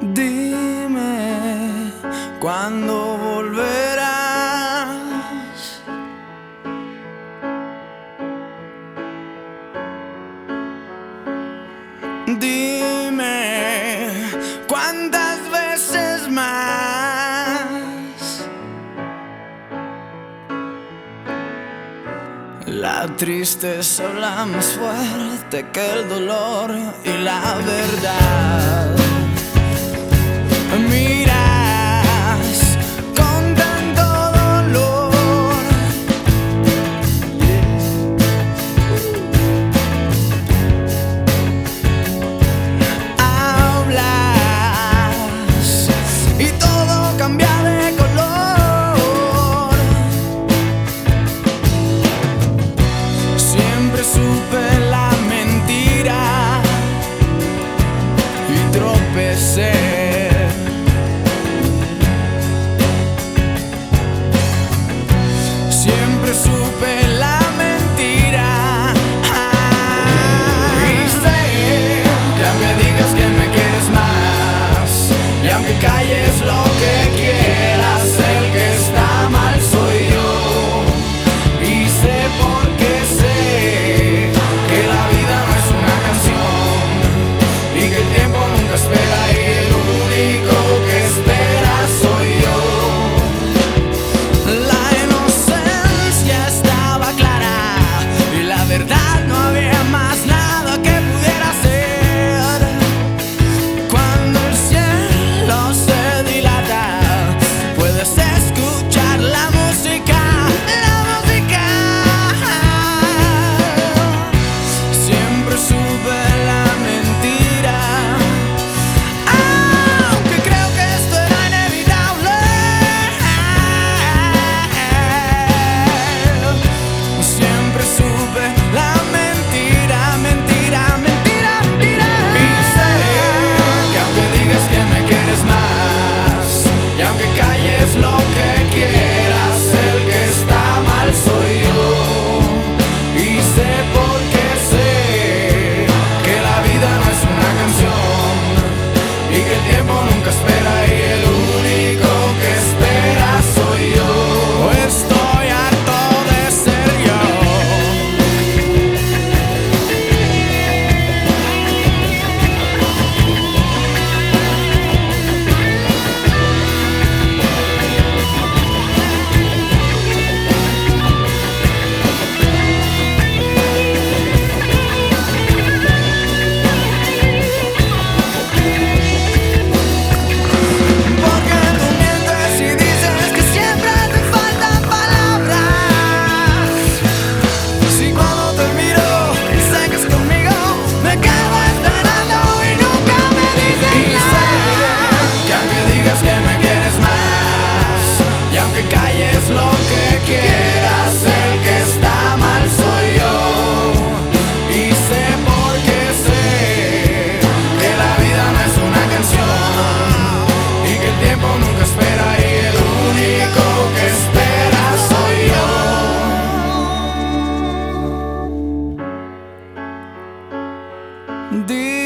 Dime cuándo volverás. Dime cuántas veces más. La tristeza habla más fuerte que el dolor y la verdad. Miras con tanto dolor. Hablas y todo cambia de color. Siempre supe la mentira y tropecé. Siempre supe la mentira. Y sé que aunque digas que me quieres más, y aunque calles lo que quieras, el que está mal soy yo. Y sé porque sé que la vida no es una canción, y que el tiempo nunca espera, y el único que espera soy yo. La inocencia estaba clara y la verdad no había más nada que pudiera hacer. Cuando el cielo se dilata, puedes escuchar la música, la música. Siempre supe la mentira, aunque creo que esto era inevitable. Siempre supe la mentira, mentira, mentira, mentira. Y sé que aunque digas que me quieres más, y aunque calles lo que quieras, el que está mal soy yo. Y sé porque sé que la vida no es una canción, y que el tiempo nunca espera, y el único que espera soy yo. Estoy harto de ser yo. Porque tú mientes y dices que siempre te faltan palabras. Si cuando te miro y sé que es conmigo, me quedo esperando y nunca me dices nada. Que aunque digas que me quieres más, y aunque calles lo que quieras, el que está mal soy yo. Y sé porque sé que la vida no es una canción, y que el tiempo nunca espera, y el único que espera soy yo. Dime